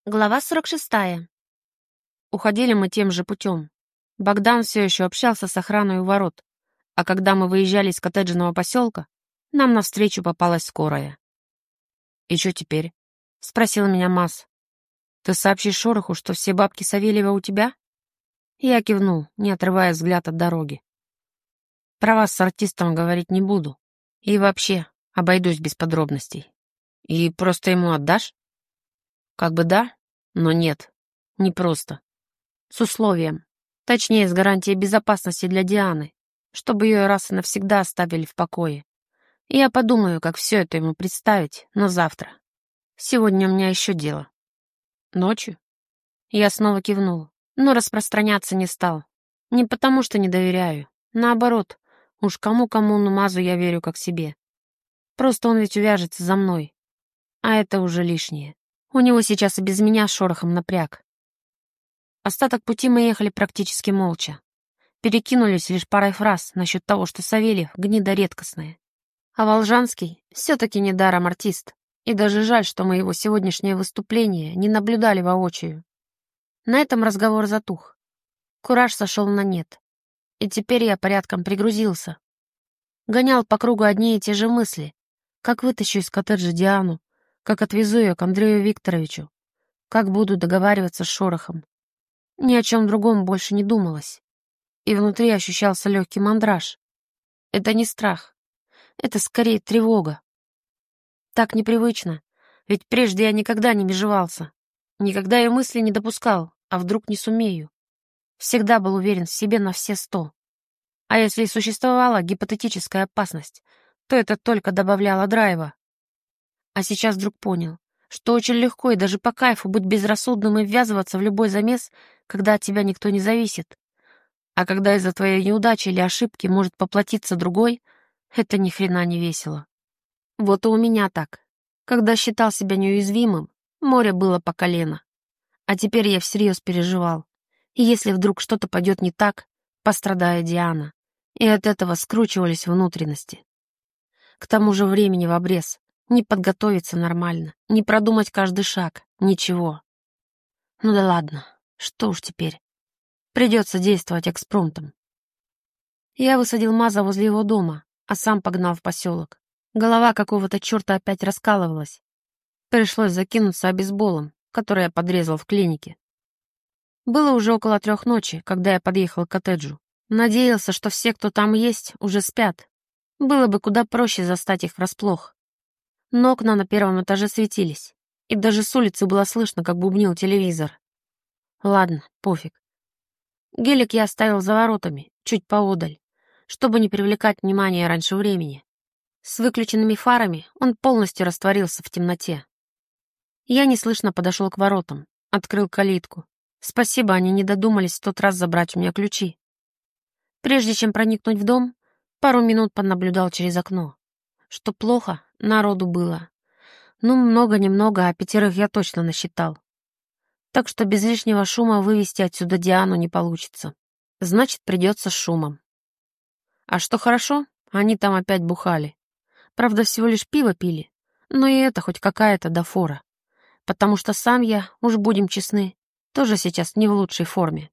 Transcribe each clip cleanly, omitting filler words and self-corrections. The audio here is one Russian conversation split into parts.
Глава 46. Уходили мы тем же путем. Богдан все еще общался с охраной у ворот, а когда мы выезжали из коттеджного поселка, нам навстречу попалась скорая. «И что теперь?» — спросил меня Мас. «Ты сообщишь Шороху, что все бабки Савельева у тебя?» Я кивнул, не отрывая взгляд от дороги. «Про вас с артистом говорить не буду. И вообще, обойдусь без подробностей. И просто ему отдашь?» «Как бы да, но нет. Не просто. С условием. Точнее, с гарантией безопасности для Дианы, чтобы ее раз и навсегда оставили в покое. Я подумаю, как все это ему представить, но завтра. Сегодня у меня еще дело». «Ночью?» Я снова кивнул, но распространяться не стал. Не потому, что не доверяю. Наоборот, уж кому-кому, но Мазу я верю как себе. Просто он ведь увяжется за мной. А это уже лишнее. У него сейчас и без меня с Шорохом напряг. Остаток пути мы ехали практически молча. Перекинулись лишь парой фраз насчет того, что Савельев — гнида редкостная. А Волжанский все-таки недаром артист. И даже жаль, что мы его сегодняшнее выступление не наблюдали воочию. На этом разговор затух. Кураж сошел на нет. И теперь я порядком пригрузился. Гонял по кругу одни и те же мысли. Как вытащу из коттеджа Диану, как отвезу ее к Андрею Викторовичу, как буду договариваться с Шорохом. Ни о чем другом больше не думалось. И внутри ощущался легкий мандраж. Это не страх. Это скорее тревога. Так непривычно. Ведь прежде я никогда не межевался. Никогда и мысли не допускал, а вдруг не сумею. Всегда был уверен в себе на все 100. А если и существовала гипотетическая опасность, то это только добавляло драйва. А сейчас вдруг понял, что очень легко и даже по кайфу быть безрассудным и ввязываться в любой замес, когда от тебя никто не зависит. А когда из-за твоей неудачи или ошибки может поплатиться другой, это ни хрена не весело. Вот и у меня так. Когда считал себя неуязвимым, море было по колено. А теперь я всерьез переживал. И если вдруг что-то пойдет не так, пострадает Диана. И от этого скручивались внутренности. К тому же времени в обрез. Не подготовиться нормально, не продумать каждый шаг, ничего. Ну да ладно, что уж теперь. Придется действовать экспромтом. Я высадил Маза возле его дома, а сам погнал в поселок. Голова какого-то черта опять раскалывалась. Пришлось закинуться обезболом, который я подрезал в клинике. Было уже около 3 ночи, когда я подъехал к коттеджу. Надеялся, что все, кто там есть, уже спят. Было бы куда проще застать их врасплох. Но окна на 1-м этаже светились, и даже с улицы было слышно, как бубнил телевизор. Ладно, пофиг. Гелик я оставил за воротами, чуть поодаль, чтобы не привлекать внимания раньше времени. С выключенными фарами он полностью растворился в темноте. Я неслышно подошел к воротам, открыл калитку. Спасибо, они не додумались в тот раз забрать у меня ключи. Прежде чем проникнуть в дом, пару минут понаблюдал через окно. Что плохо, народу было. Ну, много-немного, а 5 я точно насчитал. Так что без лишнего шума вывести отсюда Диану не получится. Значит, придется с шумом. А что хорошо, они там опять бухали. Правда, всего лишь пиво пили, но и это хоть какая-то дофора. Потому что сам я, уж будем честны, тоже сейчас не в лучшей форме.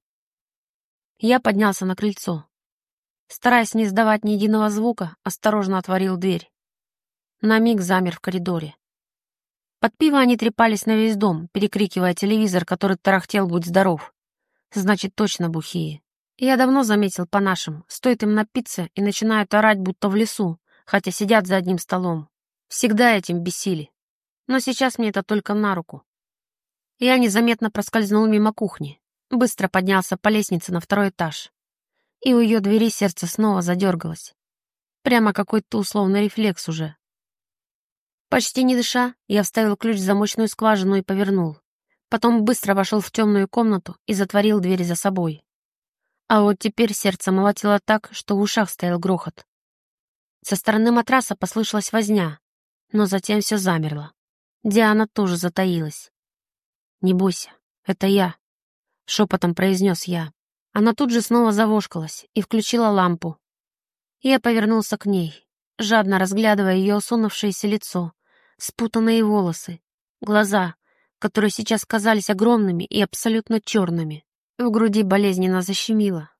Я поднялся на крыльцо. Стараясь не издавать ни единого звука, осторожно отворил дверь. На миг замер в коридоре. Под пиво они трепались на весь дом, перекрикивая телевизор, который тарахтел «Будь здоров». Значит, точно бухие. Я давно заметил по нашим, стоит им напиться и начинают орать, будто в лесу, хотя сидят за одним столом. Всегда этим бесили. Но сейчас мне это только на руку. Я незаметно проскользнул мимо кухни, быстро поднялся по лестнице на 2-й этаж. И у ее двери сердце снова задергалось. Прямо какой-то условный рефлекс уже. Почти не дыша, я вставил ключ в замочную скважину и повернул. Потом быстро вошел в темную комнату и затворил дверь за собой. А вот теперь сердце молотило так, что в ушах стоял грохот. Со стороны матраса послышалась возня, но затем все замерло. Диана тоже затаилась. «Не бойся, это я», — шепотом произнес я. Она тут же снова завошкалась и включила лампу. Я повернулся к ней, жадно разглядывая ее осунувшееся лицо, спутанные волосы, глаза, которые сейчас казались огромными и абсолютно черными. В груди болезненно защемило.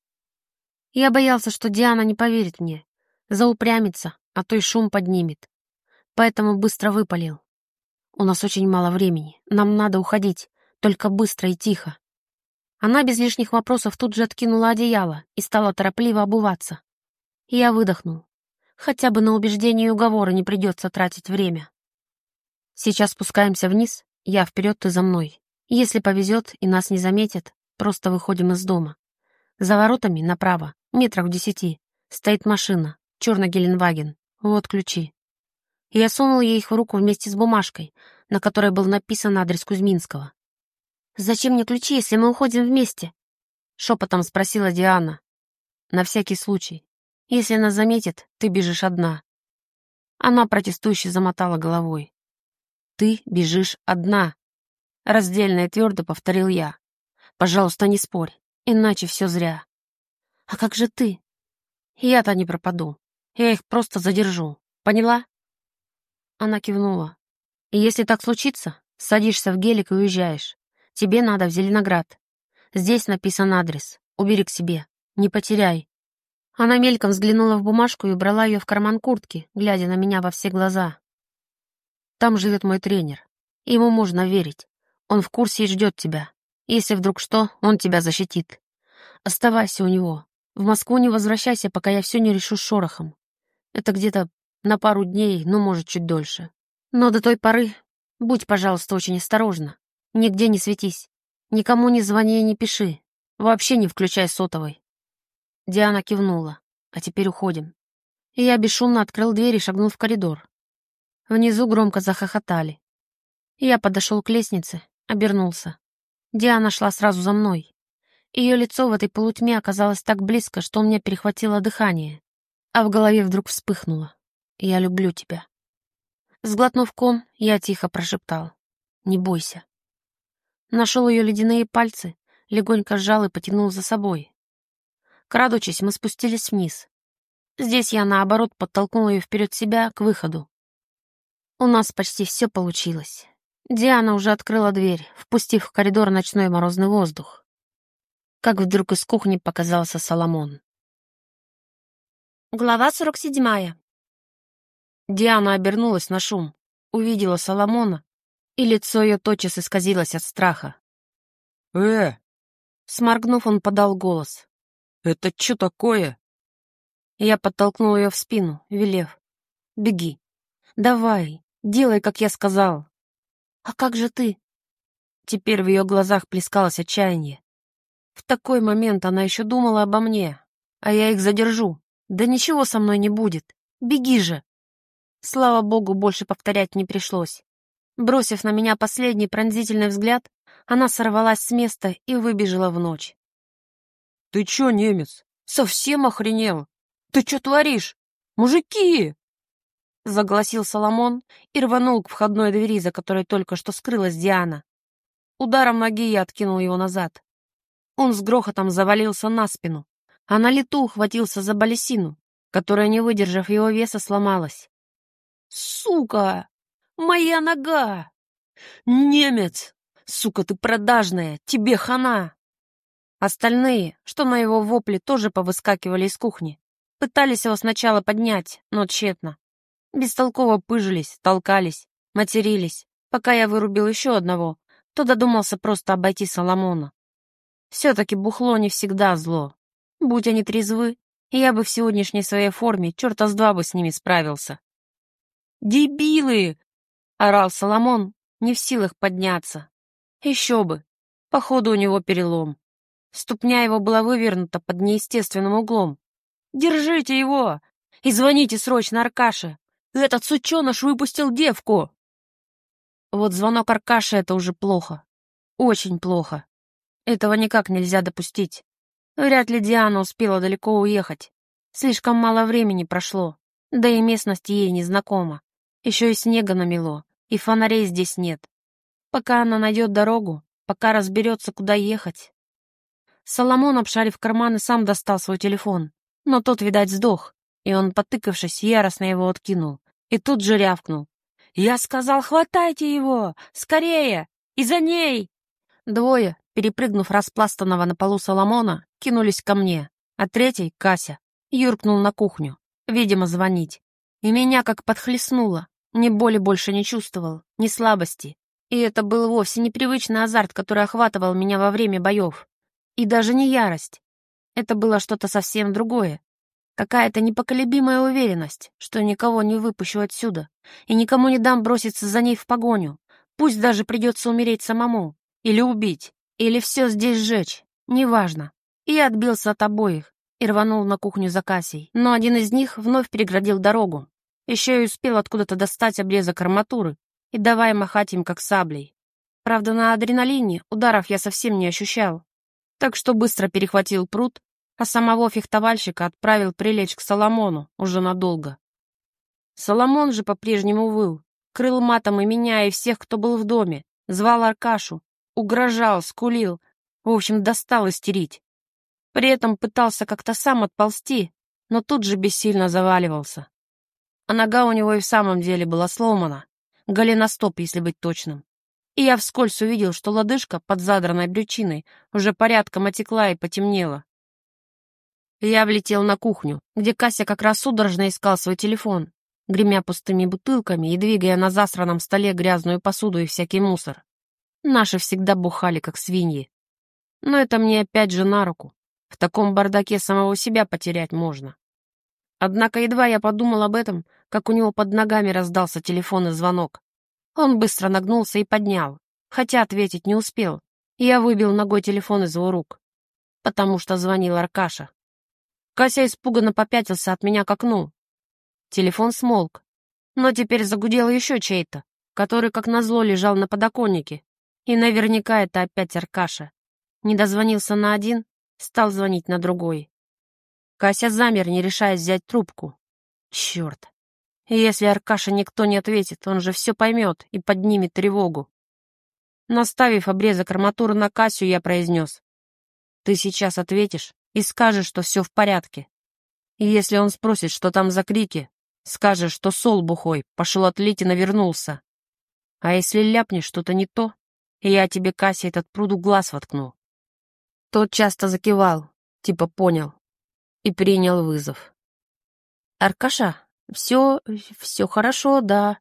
Я боялся, что Диана не поверит мне, заупрямится, а то и шум поднимет. Поэтому быстро выпалил. «У нас очень мало времени, нам надо уходить, только быстро и тихо». Она без лишних вопросов тут же откинула одеяло и стала торопливо обуваться. Я выдохнул. Хотя бы на убеждения и уговоры не придется тратить время. Сейчас спускаемся вниз, я вперед, ты за мной. Если повезет и нас не заметят, просто выходим из дома. За воротами направо, метрах в 10, стоит машина, черный Геленваген. Вот ключи. Я сунул ей их в руку вместе с бумажкой, на которой был написан адрес Кузьминского. «Зачем мне ключи, если мы уходим вместе?» — шепотом спросила Диана. «На всякий случай. Если нас заметят, ты бежишь одна». Она протестующе замотала головой. «Ты бежишь одна», — раздельно и твердо повторил я. «Пожалуйста, не спорь, иначе все зря». «А как же ты?» «Я-то не пропаду. Я их просто задержу. Поняла?» Она кивнула. «И если так случится, садишься в гелик и уезжаешь. Тебе надо в Зеленоград. Здесь написан адрес. Убери к себе. Не потеряй». Она мельком взглянула в бумажку и убрала ее в карман куртки, глядя на меня во все глаза. «Там живет мой тренер. Ему можно верить. Он в курсе и ждет тебя. Если вдруг что, он тебя защитит. Оставайся у него. В Москву не возвращайся, пока я все не решу с шорохом. Это где-то на пару дней, ну, может, чуть дольше. Но до той поры будь, пожалуйста, очень осторожна. Нигде не светись. Никому не звони и не пиши. Вообще не включай сотовой». Диана кивнула. «А теперь уходим». И я бесшумно открыл дверь и шагнул в коридор. Внизу громко захохотали. Я подошел к лестнице, обернулся. Диана шла сразу за мной. Ее лицо в этой полутьме оказалось так близко, что у меня перехватило дыхание, а в голове вдруг вспыхнуло. «Я люблю тебя». Сглотнув ком, я тихо прошептал. «Не бойся». Нашел ее ледяные пальцы, легонько сжал и потянул за собой. Крадучись, мы спустились вниз. Здесь я, наоборот, подтолкнул ее вперед себя к выходу. У нас почти все получилось. Диана уже открыла дверь, впустив в коридор ночной морозный воздух. Как вдруг из кухни показался Соломон. Глава 47. Диана обернулась на шум, увидела Соломона, и лицо ее тотчас исказилось от страха. Сморгнув, он подал голос. Это что такое?» Я подтолкнул ее в спину, велев. «Беги. Давай, делай, как я сказал». «А как же ты?» Теперь в ее глазах плескалось отчаяние. В такой момент она еще думала обо мне, а я их задержу. Да ничего со мной не будет. Беги же. Слава богу, больше повторять не пришлось. Бросив на меня последний пронзительный взгляд, она сорвалась с места и выбежала в ночь. «Ты чё, немец, совсем охренел? Ты чё творишь? Мужики!» Загласил Соломон и рванул к входной двери, за которой только что скрылась Диана. Ударом ноги я откинул его назад. Он с грохотом завалился на спину, а на лету ухватился за балясину, которая, не выдержав его веса, сломалась. «Сука! Моя нога! Немец! Сука, ты продажная! Тебе хана!» Остальные, что на его вопли, тоже повыскакивали из кухни. Пытались его сначала поднять, но тщетно. Бестолково пыжились, толкались, матерились. Пока я вырубил еще одного, то додумался просто обойти Соломона. Все-таки бухло не всегда зло. Будь они трезвы, я бы в сегодняшней своей форме черта с два бы с ними справился. «Дебилы!» — орал Соломон, не в силах подняться. Еще бы! Походу, у него перелом. Ступня его была вывернута под неестественным углом. «Держите его! И звоните срочно Аркаше! Этот сученыш выпустил девку!» Вот звонок Аркаше — это уже плохо. Очень плохо. Этого никак нельзя допустить. Вряд ли Диана успела далеко уехать. Слишком мало времени прошло, да и местность ей незнакома. Еще и снега намело, и фонарей здесь нет. Пока она найдет дорогу, пока разберется, куда ехать. Соломон, обшарив карманы, сам достал свой телефон, но тот, видать, сдох, и он, потыкавшись, яростно его откинул, и тут же рявкнул. «Я сказал, хватайте его! Скорее! И за ней!» Двое, перепрыгнув распластанного на полу Соломона, кинулись ко мне, а третий, Кася, юркнул на кухню, видимо, звонить. И меня как подхлестнуло. Ни боли больше не чувствовал, ни слабости. И это был вовсе непривычный азарт, который охватывал меня во время боев. И даже не ярость. Это было что-то совсем другое. Какая-то непоколебимая уверенность, что никого не выпущу отсюда и никому не дам броситься за ней в погоню. Пусть даже придется умереть самому. Или убить. Или все здесь сжечь. Неважно. И я отбился от обоих и рванул на кухню за Касей. Но один из них вновь переградил дорогу. Еще и успел откуда-то достать обрезок арматуры и давай махать им как саблей. Правда, на адреналине ударов я совсем не ощущал. Так что быстро перехватил пруд, а самого фехтовальщика отправил прилечь к Соломону уже надолго. Соломон же по-прежнему выл, крыл матом и меня, и всех, кто был в доме, звал Аркашу, угрожал, скулил, в общем, достал истерить. При этом пытался как-то сам отползти, но тут же бессильно заваливался. А нога у него и в самом деле была сломана, голеностоп, если быть точным. И я вскользь увидел, что лодыжка под задранной брючиной уже порядком отекла и потемнела. Я влетел на кухню, где Кася как раз судорожно искал свой телефон, гремя пустыми бутылками и двигая на засранном столе грязную посуду и всякий мусор. Наши всегда бухали, как свиньи. Но это мне опять же на руку. В таком бардаке самого себя потерять можно. Однако едва я подумал об этом, как у него под ногами раздался телефонный звонок. Он быстро нагнулся и поднял, хотя ответить не успел. Я выбил ногой телефон из его рук, потому что звонил Аркаша. Кася испуганно попятился от меня к окну. Телефон смолк, но теперь загудел еще чей-то, который, как назло, лежал на подоконнике. И наверняка это опять Аркаша. Не дозвонился на один, стал звонить на другой. Кася замер, не решаясь взять трубку. Черт. Если Аркаша никто не ответит, он же все поймет и поднимет тревогу. Наставив обрезок арматуры на Касю, я произнес: «Ты сейчас ответишь и скажешь, что все в порядке. И если он спросит, что там за крики, скажешь, что Сол бухой пошел отлить и навернулся. А если ляпнешь что-то не то, я тебе, Кася, этот пруд в глаз воткну». Тот часто закивал, типа понял, и принял вызов. «Аркаша, все хорошо, да.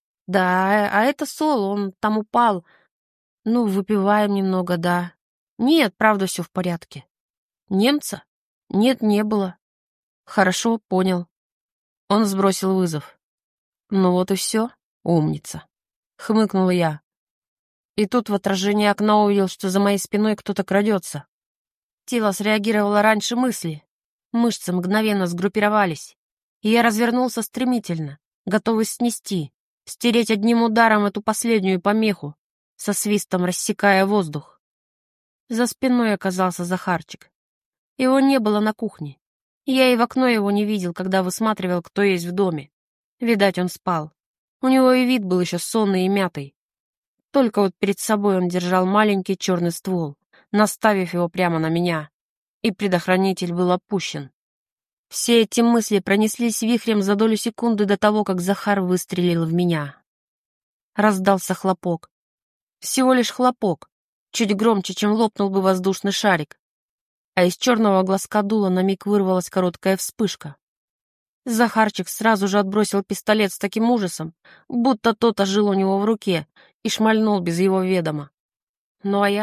Да, а это Сол, он там упал. Ну, выпиваем немного, да. Нет, правда, все в порядке. Немца? Нет, не было. Хорошо, понял». Он сбросил вызов. «Ну вот и все, умница», — хмыкнул я. И тут в отражении окна увидел, что за моей спиной кто-то крадется. Тело среагировало раньше мысли. Мышцы мгновенно сгруппировались. И я развернулся стремительно, готовый снести, стереть одним ударом эту последнюю помеху, со свистом рассекая воздух. За спиной оказался Захарчик. Его не было на кухне. Я и в окно его не видел, когда высматривал, кто есть в доме. Видать, он спал. У него и вид был еще сонный и мятый. Только вот перед собой он держал маленький черный ствол, наставив его прямо на меня, и предохранитель был опущен. Все эти мысли пронеслись вихрем за долю секунды до того, как Захар выстрелил в меня. Раздался хлопок. Всего лишь хлопок, чуть громче, чем лопнул бы воздушный шарик. А из черного глазка дула на миг вырвалась короткая вспышка. Захарчик сразу же отбросил пистолет с таким ужасом, будто тот ожил у него в руке и шмальнул без его ведома. Ну а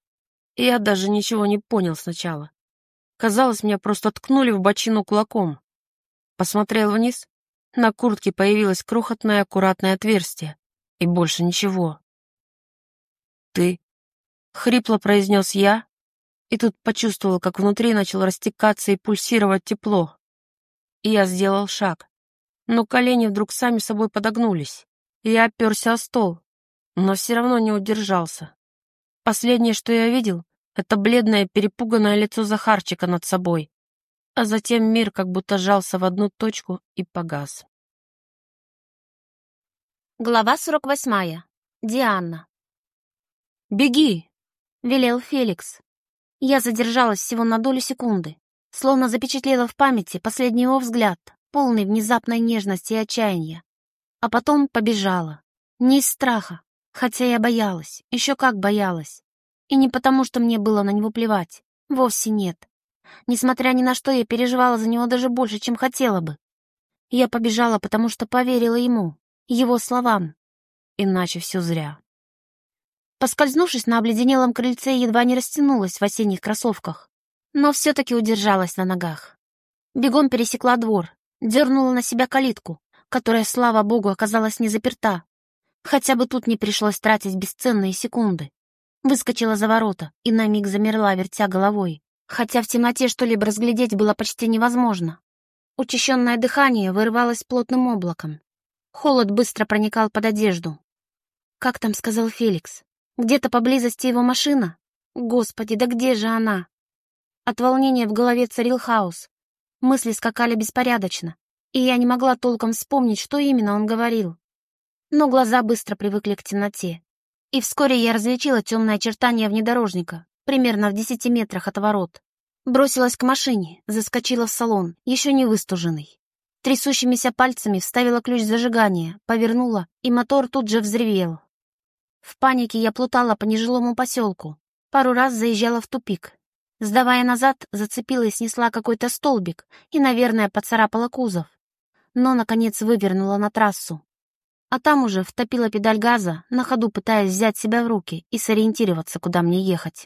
я даже ничего не понял сначала. Казалось, меня просто ткнули в бочину кулаком. Посмотрел вниз, на куртке появилось крохотное аккуратное отверстие, и больше ничего. «Ты?» — хрипло произнес я, и тут почувствовал, как внутри начало растекаться и пульсировать тепло. И я сделал шаг, но колени вдруг сами собой подогнулись. Я оперся о стол, но все равно не удержался. Последнее, что я видел, это бледное, перепуганное лицо Захарчика над собой, а затем мир как будто сжался в одну точку и погас. Глава 48. Диана. «Беги!» — велел Феликс. Я задержалась всего на долю секунды, словно запечатлела в памяти последний его взгляд, полный внезапной нежности и отчаяния. А потом побежала. Не из страха, Хотя я боялась, еще как боялась. И не потому, что мне было на него плевать. Вовсе нет. Несмотря ни на что, я переживала за него даже больше, чем хотела бы. Я побежала, потому что поверила ему, его словам. Иначе все зря. Поскользнувшись на обледенелом крыльце, едва не растянулась в осенних кроссовках, но все-таки удержалась на ногах. Бегом пересекла двор, дернула на себя калитку, которая, слава богу, оказалась не заперта. Хотя бы тут не пришлось тратить бесценные секунды. Выскочила за ворота и на миг замерла, вертя головой, хотя в темноте что-либо разглядеть было почти невозможно. Учащенное дыхание вырывалось плотным облаком. Холод быстро проникал под одежду. «Как там?» — сказал Феликс. «Где-то поблизости его машина? Господи, да где же она?» От волнения в голове царил хаос. Мысли скакали беспорядочно, и я не могла толком вспомнить, что именно он говорил. Но глаза быстро привыкли к темноте, и вскоре я различила темное очертание внедорожника, примерно в 10 метрах от ворот. Бросилась к машине, заскочила в салон, еще не выстуженный. Трясущимися пальцами вставила ключ зажигания, повернула, и мотор тут же взревел. В панике я плутала по нежилому поселку, пару раз заезжала в тупик. Сдавая назад, зацепила и снесла какой-то столбик и, наверное, поцарапала кузов. Но, наконец, вывернула на трассу. А там уже втопила педаль газа, на ходу пытаясь взять себя в руки и сориентироваться, куда мне ехать.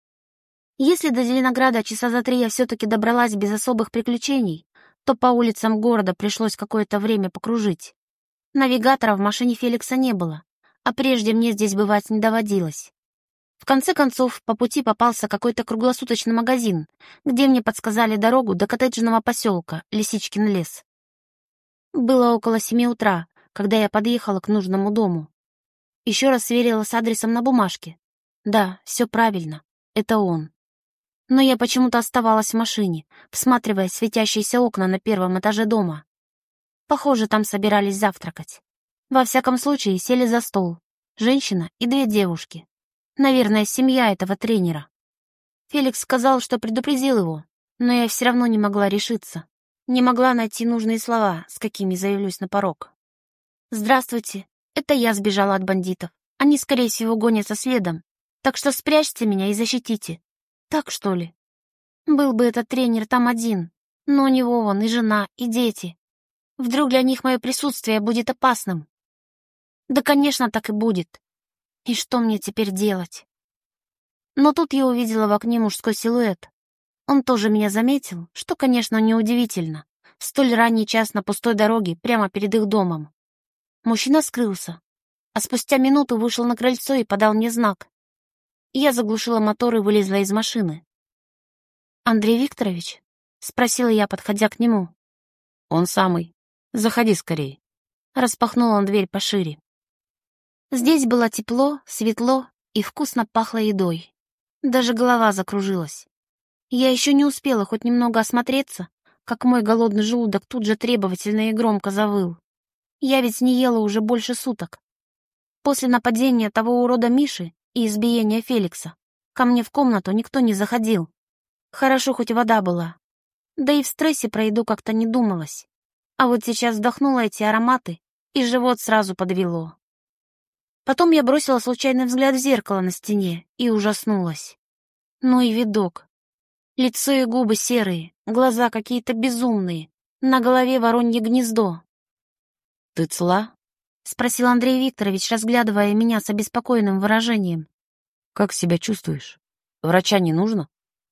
Если до Зеленограда часа за 3 я все-таки добралась без особых приключений, то по улицам города пришлось какое-то время покружить. Навигатора в машине Феликса не было, а прежде мне здесь бывать не доводилось. В конце концов, по пути попался какой-то круглосуточный магазин, где мне подсказали дорогу до коттеджного поселка Лисичкин лес. Было около 7 утра, когда я подъехала к нужному дому. Еще раз сверила с адресом на бумажке. Да, все правильно, это он. Но я почему-то оставалась в машине, всматривая светящиеся окна на 1-м этаже дома. Похоже, там собирались завтракать. Во всяком случае, сели за стол. Женщина и 2 девушки. Наверное, семья этого тренера. Феликс сказал, что предупредил его, но я все равно не могла решиться. Не могла найти нужные слова, с какими заявлюсь на порог. «Здравствуйте, это я сбежала от бандитов. Они, скорее всего, гонятся следом. Так что спрячьте меня и защитите. Так, что ли? Был бы этот тренер там один, но у него вон и жена, и дети. Вдруг для них мое присутствие будет опасным? Да, конечно, так и будет. И что мне теперь делать?» Но тут я увидела в окне мужской силуэт. Он тоже меня заметил, что, конечно, неудивительно. В столь ранний час на пустой дороге, прямо перед их домом. Мужчина скрылся, а спустя минуту вышел на крыльцо и подал мне знак. Я заглушила мотор и вылезла из машины. «Андрей Викторович?» — спросила я, подходя к нему. Он самый. Заходи скорей. Распахнул он дверь пошире. Здесь было тепло, светло и вкусно пахло едой. Даже голова закружилась. Я еще не успела хоть немного осмотреться, как мой голодный желудок тут же требовательно и громко завыл. Я ведь не ела уже больше суток. После нападения того урода Миши и избиения Феликса ко мне в комнату никто не заходил. Хорошо, хоть вода была. Да и в стрессе про еду как-то не думалось. А вот сейчас вдохнула эти ароматы, и живот сразу подвело. Потом я бросила случайный взгляд в зеркало на стене и ужаснулась. Ну и видок. Лицо и губы серые, глаза какие-то безумные, на голове воронье гнездо. Ты цела? — спросил Андрей Викторович, разглядывая меня с обеспокоенным выражением. Как себя чувствуешь? Врача не нужно?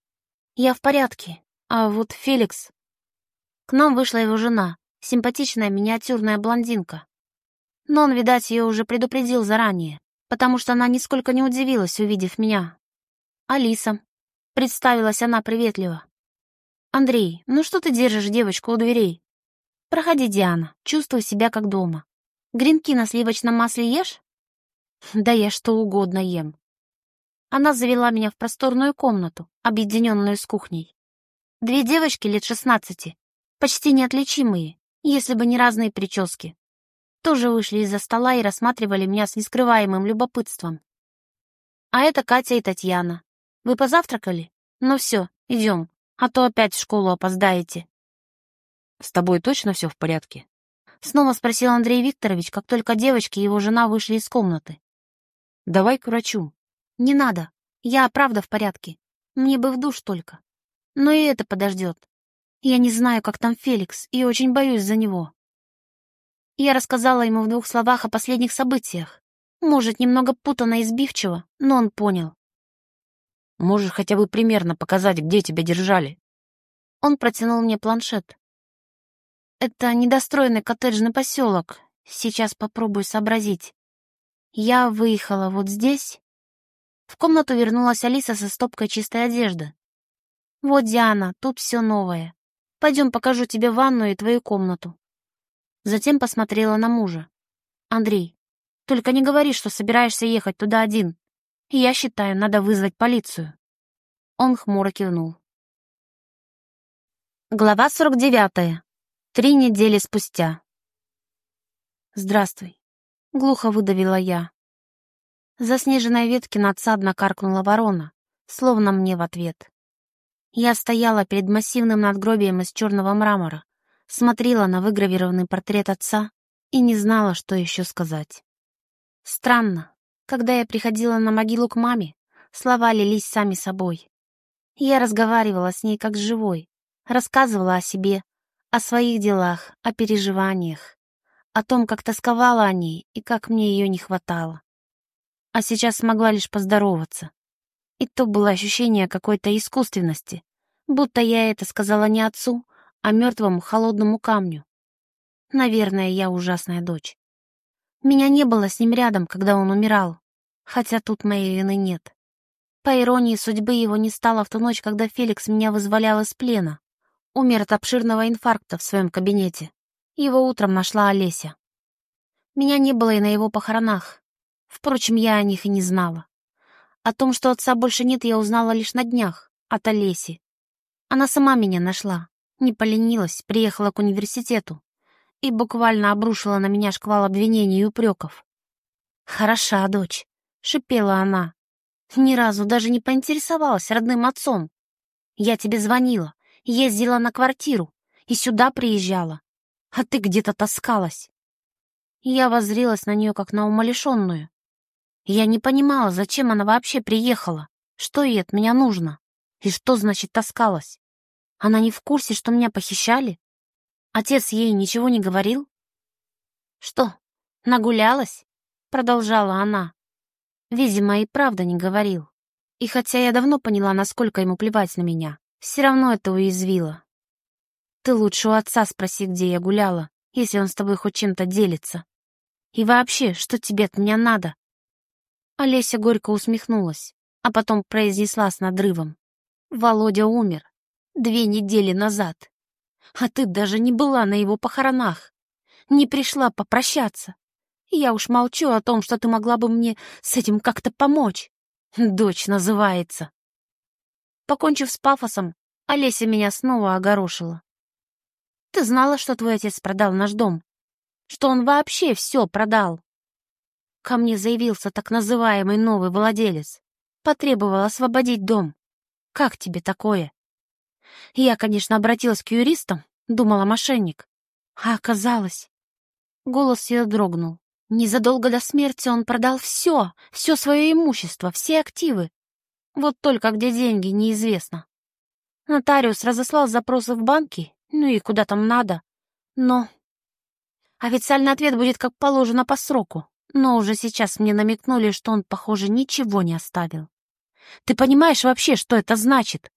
Я в порядке, а вот Феликс... К нам вышла его жена, симпатичная миниатюрная блондинка. Но он, видать, ее уже предупредил заранее, потому что она нисколько не удивилась, увидев меня. «Алиса», — представилась она приветливо. «Андрей, ну что ты держишь девочку у дверей? Проходи, Диана, чувствуй себя как дома. Гренки на сливочном масле ешь?» «Да я что угодно ем». Она завела меня в просторную комнату, объединенную с кухней. 2 девочки лет 16, почти неотличимые, если бы не разные прически, тоже вышли из-за стола и рассматривали меня с нескрываемым любопытством. «А это Катя и Татьяна. Вы позавтракали? Ну все, идем, а то опять в школу опоздаете». С тобой точно все в порядке? Снова спросил Андрей Викторович, как только девочки и его жена вышли из комнаты. Давай к врачу. Не надо. Я правда в порядке. Мне бы в душ только. Но и это подождет. Я не знаю, как там Феликс, и очень боюсь за него. Я рассказала ему в 2 словах о последних событиях. Может, немного путанно и сбивчиво, но он понял. Можешь хотя бы примерно показать, где тебя держали? Он протянул мне планшет. Это недостроенный коттеджный поселок. Сейчас попробую сообразить. Я выехала вот здесь. В комнату вернулась Алиса со стопкой чистой одежды. Вот, Диана, тут все новое. Пойдем покажу тебе ванную и твою комнату. Затем посмотрела на мужа. Андрей, только не говори, что собираешься ехать туда один. Я считаю, надо вызвать полицию. Он хмуро кивнул. Глава 49. 3 недели спустя. «Здравствуй», — глухо выдавила я. С заснеженной ветки надсадно каркнула ворона, словно мне в ответ. Я стояла перед массивным надгробием из черного мрамора, смотрела на выгравированный портрет отца и не знала, что еще сказать. Странно, когда я приходила на могилу к маме, слова лились сами собой. Я разговаривала с ней как с живой, рассказывала о себе, о своих делах, о переживаниях, о том, как тосковала о ней и как мне ее не хватало. А сейчас смогла лишь поздороваться. И то было ощущение какой-то искусственности, будто я это сказала не отцу, а мертвому холодному камню. Наверное, я ужасная дочь. Меня не было с ним рядом, когда он умирал, хотя тут моей вины нет. По иронии судьбы, его не стало в ту ночь, когда Феликс меня вызволял из плена. Умер от обширного инфаркта в своем кабинете. Его утром нашла Олеся. Меня не было и на его похоронах. Впрочем, я о них и не знала. О том, что отца больше нет, я узнала лишь на днях, от Олеси. Она сама меня нашла, не поленилась, приехала к университету и буквально обрушила на меня шквал обвинений и упреков. «Хороша, дочь», — шипела она. «Ни разу даже не поинтересовалась родным отцом. Я тебе звонила, ездила на квартиру и сюда приезжала, а ты где-то таскалась». Я воззрелась на нее, как на умалишенную. Я не понимала, зачем она вообще приехала, что ей от меня нужно и что значит таскалась. Она не в курсе, что меня похищали? Отец ей ничего не говорил? «Что, нагулялась?» — продолжала она. Видимо, и правда не говорил. И хотя я давно поняла, насколько ему плевать на меня, все равно это уязвило. «Ты лучше у отца спроси, где я гуляла, если он с тобой хоть чем-то делится. И вообще, что тебе от меня надо?» Олеся горько усмехнулась, а потом произнесла с надрывом. «Володя умер 2 недели назад, а ты даже не была на его похоронах, не пришла попрощаться. Я уж молчу о том, что ты могла бы мне с этим как-то помочь. Дочь называется». Покончив с пафосом, Олеся меня снова огорошила. «Ты знала, что твой отец продал наш дом? Что он вообще все продал?» Ко мне заявился так называемый новый владелец. Потребовал освободить дом. Как тебе такое? Я, конечно, обратилась к юристам, думала, мошенник. А оказалось... Голос ее дрогнул. Незадолго до смерти он продал все свое имущество, все активы. Вот только где деньги, неизвестно. Нотариус разослал запросы в банки, ну и куда там надо. Но официальный ответ будет как положено по сроку. Но уже сейчас мне намекнули, что он, похоже, ничего не оставил. Ты понимаешь вообще, что это значит?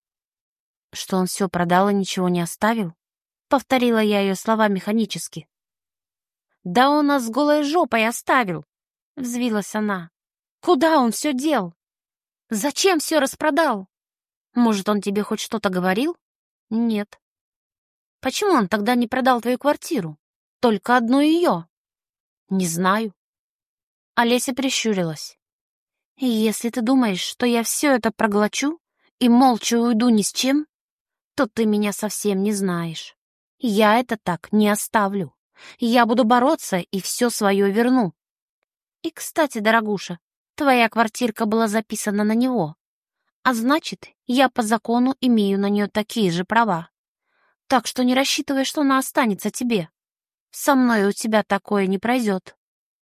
Что он все продал и ничего не оставил? Повторила я ее слова механически. Да он нас с голой жопой оставил, взвилась она. Куда он все дел? Зачем все распродал? Может, он тебе хоть что-то говорил? Нет. Почему он тогда не продал твою квартиру? Только одну ее? Не знаю. Олеся прищурилась. «Если ты думаешь, что я все это проглочу и молча уйду ни с чем, то ты меня совсем не знаешь. Я это так не оставлю. Я буду бороться и все свое верну. И, кстати, дорогуша, твоя квартирка была записана на него, а значит, я по закону имею на нее такие же права. Так что не рассчитывай, что она останется тебе. Со мной у тебя такое не пройдет».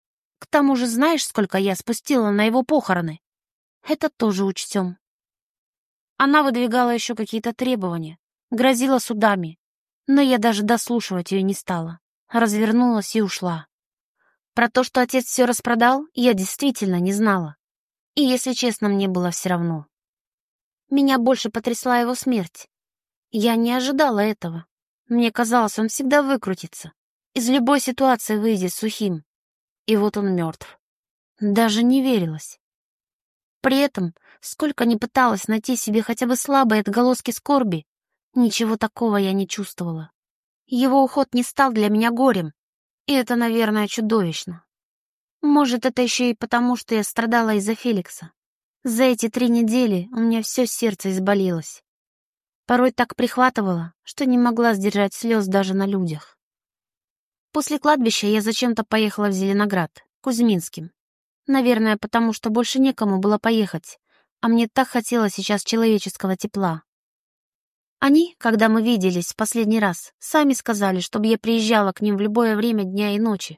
К тому же знаешь, сколько я спустила на его похороны? Это тоже учтем. Она выдвигала еще какие-то требования, грозила судами, но я даже дослушивать ее не стала. Развернулась и ушла. Про то, что отец все распродал, я действительно не знала. И, если честно, мне было все равно. Меня больше потрясла его смерть. Я не ожидала этого. Мне казалось, он всегда выкрутится. Из любой ситуации выйдет сухим. И вот он мертв. Даже не верилось. При этом, сколько ни пыталась найти себе хотя бы слабые отголоски скорби, ничего такого я не чувствовала. Его уход не стал для меня горем, и это, наверное, чудовищно. Может, это еще и потому, что я страдала из-за Феликса. За эти 3 недели у меня все сердце изболелось. Порой так прихватывало, что не могла сдержать слез даже на людях. После кладбища я зачем-то поехала в Зеленоград, Кузьминским. Наверное, потому что больше некому было поехать, а мне так хотелось сейчас человеческого тепла. Они, когда мы виделись в последний раз, сами сказали, чтобы я приезжала к ним в любое время дня и ночи.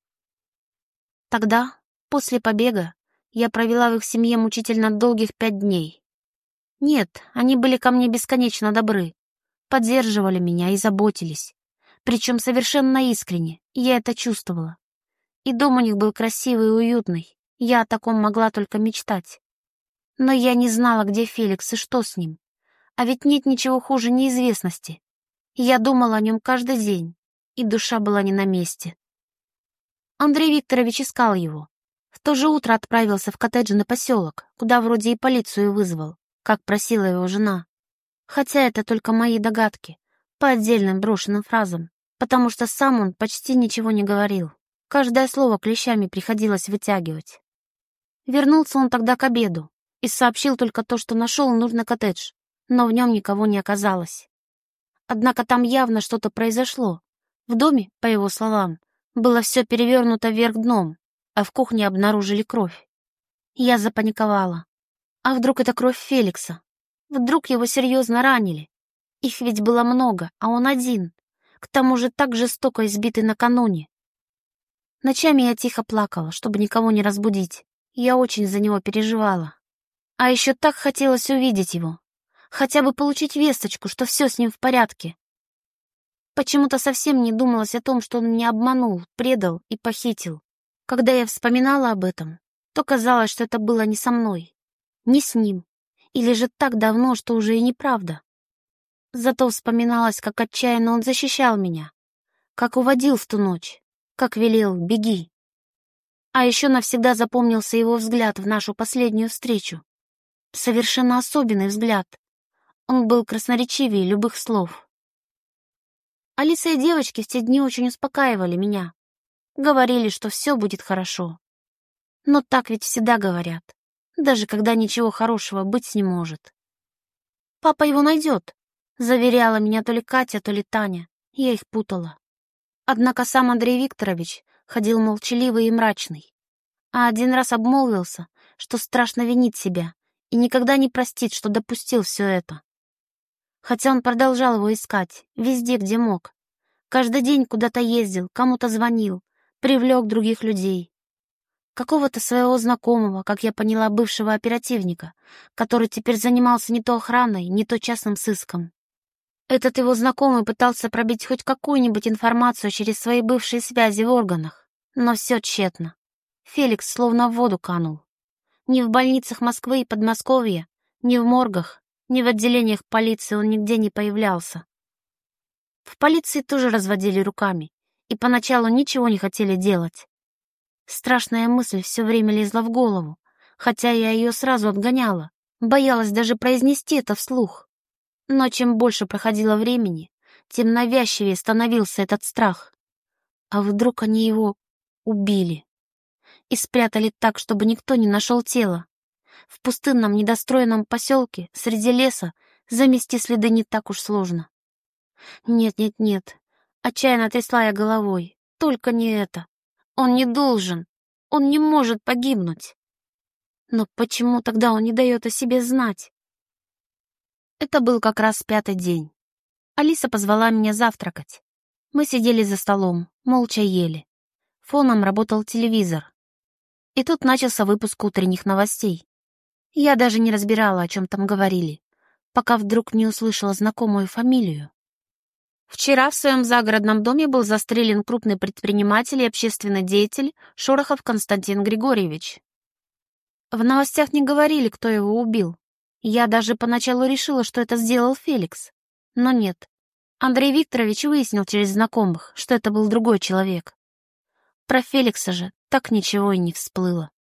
Тогда, после побега, я провела в их семье мучительно долгих 5 дней. Нет, они были ко мне бесконечно добры, поддерживали меня и заботились. Причем совершенно искренне, я это чувствовала. И дом у них был красивый и уютный, я о таком могла только мечтать. Но я не знала, где Феликс и что с ним. А ведь нет ничего хуже неизвестности. Я думала о нем каждый день, и душа была не на месте. Андрей Викторович искал его. В то же утро отправился в коттеджный поселок, куда вроде и полицию вызвал, как просила его жена. Хотя это только мои догадки, по отдельным брошенным фразам, потому что сам он почти ничего не говорил. Каждое слово клещами приходилось вытягивать. Вернулся он тогда к обеду и сообщил только то, что нашел нужный коттедж, но в нем никого не оказалось. Однако там явно что-то произошло. В доме, по его словам, было все перевернуто вверх дном, а в кухне обнаружили кровь. Я запаниковала. А вдруг это кровь Феликса? Вдруг его серьезно ранили? Их ведь было много, а он один. К тому же так жестоко избитый накануне. Ночами я тихо плакала, чтобы никого не разбудить. Я очень за него переживала. А еще так хотелось увидеть его. Хотя бы получить весточку, что все с ним в порядке. Почему-то совсем не думалось о том, что он меня обманул, предал и похитил. Когда я вспоминала об этом, то казалось, что это было не со мной, не с ним, или же так давно, что уже и неправда. Зато вспоминалось, как отчаянно он защищал меня, как уводил в ту ночь, как велел «беги». А еще навсегда запомнился его взгляд в нашу последнюю встречу. Совершенно особенный взгляд. Он был красноречивее любых слов. Алиса и девочки в те дни очень успокаивали меня. Говорили, что все будет хорошо. Но так ведь всегда говорят, даже когда ничего хорошего быть не может. «Папа его найдет», — заверяла меня то ли Катя, то ли Таня. Я их путала. Однако сам Андрей Викторович ходил молчаливый и мрачный. А один раз обмолвился, что страшно винить себя и никогда не простит, что допустил все это. Хотя он продолжал его искать, везде, где мог. Каждый день куда-то ездил, кому-то звонил, привлек других людей. Какого-то своего знакомого, как я поняла, бывшего оперативника, который теперь занимался не то охраной, не то частным сыском. Этот его знакомый пытался пробить хоть какую-нибудь информацию через свои бывшие связи в органах, но все тщетно. Феликс словно в воду канул. Ни в больницах Москвы и Подмосковья, ни в моргах, ни в отделениях полиции он нигде не появлялся. В полиции тоже разводили руками и поначалу ничего не хотели делать. Страшная мысль все время лезла в голову, хотя я ее сразу отгоняла, боялась даже произнести это вслух. Но чем больше проходило времени, тем навязчивее становился этот страх. А вдруг они его убили? И спрятали так, чтобы никто не нашел тело. В пустынном недостроенном поселке, среди леса, замести следы не так уж сложно. Нет, нет, нет. Отчаянно трясла я головой. Только не это. Он не должен. Он не может погибнуть. Но почему тогда он не дает о себе знать? Это был как раз 5-й день. Алиса позвала меня завтракать. Мы сидели за столом, молча ели. Фоном работал телевизор. И тут начался выпуск утренних новостей. Я даже не разбирала, о чем там говорили, пока вдруг не услышала знакомую фамилию. Вчера в своем загородном доме был застрелен крупный предприниматель и общественный деятель Шорохов Константин Григорьевич. В новостях не говорили, кто его убил. Я даже поначалу решила, что это сделал Феликс. Но нет. Андрей Викторович выяснил через знакомых, что это был другой человек. Про Феликса же так ничего и не всплыло.